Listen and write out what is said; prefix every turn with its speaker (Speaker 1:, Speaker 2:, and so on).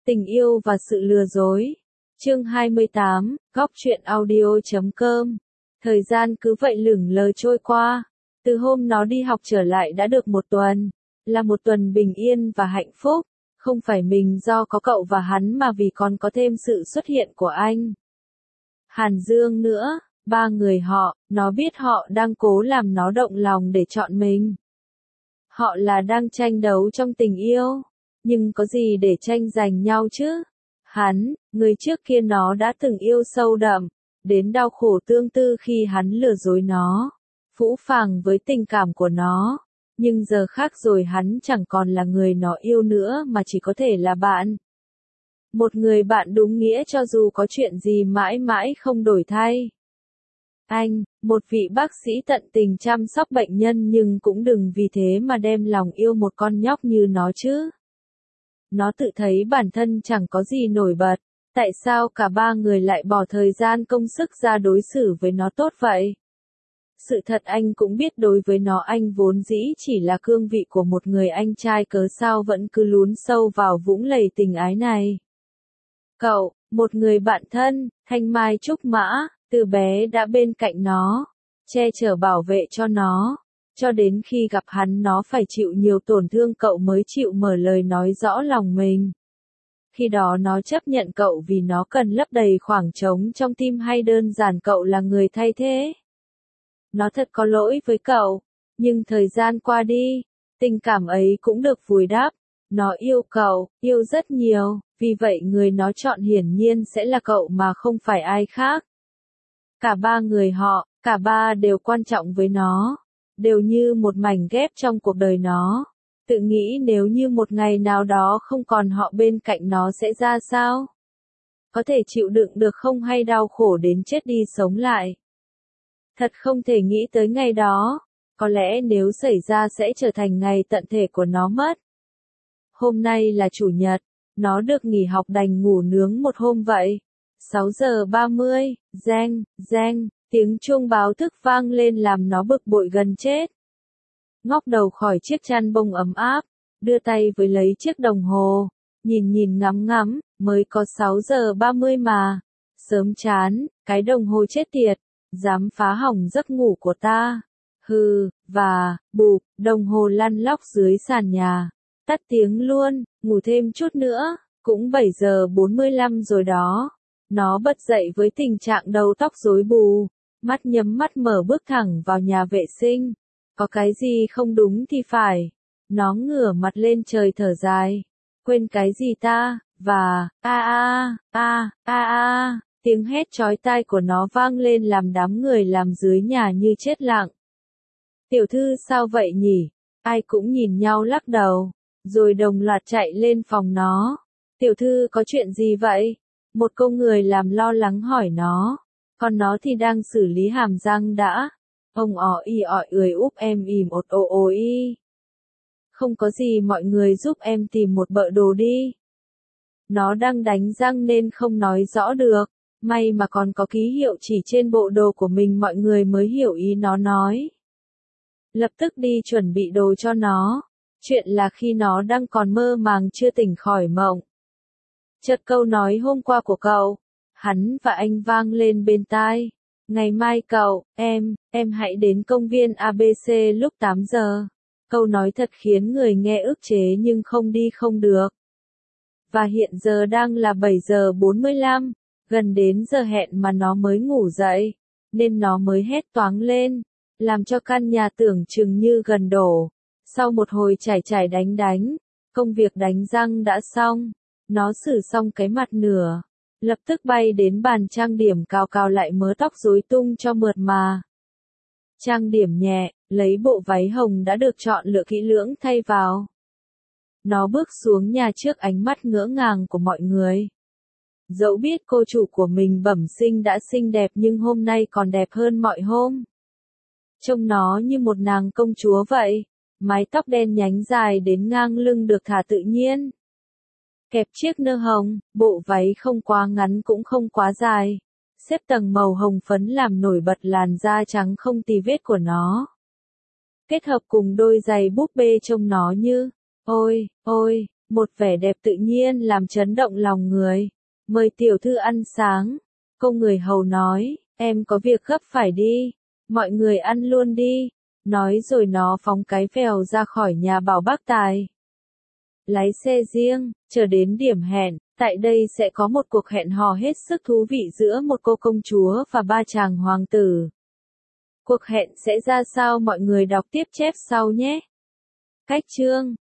Speaker 1: Tình yêu và sự lừa dối. Chương 28, Góc truyện audio.com. Thời gian cứ vậy lững lờ trôi qua. Từ hôm nó đi học trở lại đã được một tuần. Là một tuần bình yên và hạnh phúc. Không phải mình do có cậu và hắn mà vì còn có thêm sự xuất hiện của anh. Hàn Dương nữa, ba người họ, nó biết họ đang cố làm nó động lòng để chọn mình. Họ là đang tranh đấu trong tình yêu. Nhưng có gì để tranh giành nhau chứ? Hắn, người trước kia nó đã từng yêu sâu đậm, đến đau khổ tương tư khi hắn lừa dối nó, phũ phàng với tình cảm của nó. Nhưng giờ khác rồi, hắn chẳng còn là người nó yêu nữa mà chỉ có thể là bạn. Một người bạn đúng nghĩa cho dù có chuyện gì mãi mãi không đổi thay. Anh, một vị bác sĩ tận tình chăm sóc bệnh nhân, nhưng cũng đừng vì thế mà đem lòng yêu một con nhóc như nó chứ. Nó tự thấy bản thân chẳng có gì nổi bật, tại sao cả ba người lại bỏ thời gian công sức ra đối xử với nó tốt vậy? Sự thật anh cũng biết đối với nó anh vốn dĩ chỉ là cương vị của một người anh trai, cớ sao vẫn cứ lún sâu vào vũng lầy tình ái này. Cậu, một người bạn thân, thanh mai trúc mã, từ bé đã bên cạnh nó, che chở bảo vệ cho nó. Cho đến khi gặp hắn nó phải chịu nhiều tổn thương cậu mới chịu mở lời nói rõ lòng mình. Khi đó nó chấp nhận cậu vì nó cần lấp đầy khoảng trống trong tim, hay đơn giản cậu là người thay thế? Nó thật có lỗi với cậu, nhưng thời gian qua đi, tình cảm ấy cũng được vùi đắp. Nó yêu cậu, yêu rất nhiều, vì vậy người nó chọn hiển nhiên sẽ là cậu mà không phải ai khác. Cả ba người họ, cả ba đều quan trọng với nó. Đều như một mảnh ghép trong cuộc đời nó. Tự nghĩ nếu như một ngày nào đó không còn họ bên cạnh nó sẽ ra sao? Có thể chịu đựng được không, hay đau khổ đến chết đi sống lại? Thật không thể nghĩ tới ngày đó. Có lẽ nếu xảy ra sẽ trở thành ngày tận thể của nó mất. Hôm nay là chủ nhật. Nó được nghỉ học đành ngủ nướng một hôm vậy. 6:30, reng, reng. Tiếng chuông báo thức vang lên làm nó bực bội gần chết. Ngóc đầu khỏi chiếc chăn bông ấm áp, đưa tay với lấy chiếc đồng hồ, nhìn ngắm ngắm, mới có 6:30 mà. Sớm chán, cái đồng hồ chết tiệt, dám phá hỏng giấc ngủ của ta. Hừ, và, bụp, đồng hồ lăn lóc dưới sàn nhà. Tắt tiếng luôn, ngủ thêm chút nữa, cũng 7:45 rồi đó. Nó bật dậy với tình trạng đầu tóc rối bù. Mắt nhắm mắt mở bước thẳng vào nhà vệ sinh. Có cái gì không đúng thì phải. Nó ngửa mặt lên trời thở dài. Quên cái gì ta? Và, tiếng hét chói tai của nó vang lên làm đám người làm dưới nhà như chết lặng. Tiểu thư sao vậy nhỉ? Ai cũng nhìn nhau lắc đầu, rồi đồng loạt chạy lên phòng nó. Tiểu thư có chuyện gì vậy? Một cô người làm lo lắng hỏi nó. Còn nó thì đang xử lý hàm răng đã. Ông ỏi ỏi ười úp em ìm ột ồ ồ y. Không có gì, mọi người giúp em tìm một bợ đồ đi. Nó đang đánh răng nên không nói rõ được. May mà còn có ký hiệu chỉ trên bộ đồ của mình, mọi người mới hiểu ý nó nói. Lập tức đi chuẩn bị đồ cho nó. Chuyện là khi nó đang còn mơ màng chưa tỉnh khỏi mộng. Chợt câu nói hôm qua của cậu, hắn và anh vang lên bên tai. Ngày mai cậu, em hãy đến công viên ABC lúc 8 giờ. Câu nói thật khiến người nghe ức chế nhưng không đi không được. Và hiện giờ đang là 7:45, gần đến giờ hẹn mà nó mới ngủ dậy, nên nó mới hét toáng lên, làm cho căn nhà tưởng chừng như gần đổ. Sau một hồi chải đánh, công việc đánh răng đã xong. Nó xử xong cái mặt nửa, lập tức bay đến bàn trang điểm cào lại mớ tóc rối tung cho mượt mà. Trang điểm nhẹ, lấy bộ váy hồng đã được chọn lựa kỹ lưỡng thay vào. Nó bước xuống nhà trước ánh mắt ngỡ ngàng của mọi người. Dẫu biết cô chủ của mình bẩm sinh đã xinh đẹp nhưng hôm nay còn đẹp hơn mọi hôm. Trông nó như một nàng công chúa vậy, mái tóc đen nhánh dài đến ngang lưng được thả tự nhiên. Kẹp chiếc nơ hồng, bộ váy không quá ngắn cũng không quá dài. Xếp tầng màu hồng phấn làm nổi bật làn da trắng không tì vết của nó. Kết hợp cùng đôi giày búp bê trông nó như, ôi, một vẻ đẹp tự nhiên làm chấn động lòng người. Mời tiểu thư ăn sáng. Cô người hầu nói, em có việc gấp phải đi. Mọi người ăn luôn đi. Nói rồi nó phóng cái vèo ra khỏi nhà Bảo Bác Tài. Lái xe riêng, chờ đến điểm hẹn, tại đây sẽ có một cuộc hẹn hò hết sức thú vị giữa một cô công chúa và ba chàng hoàng tử. Cuộc hẹn sẽ ra sao mọi người đọc tiếp chép sau nhé. Cách chương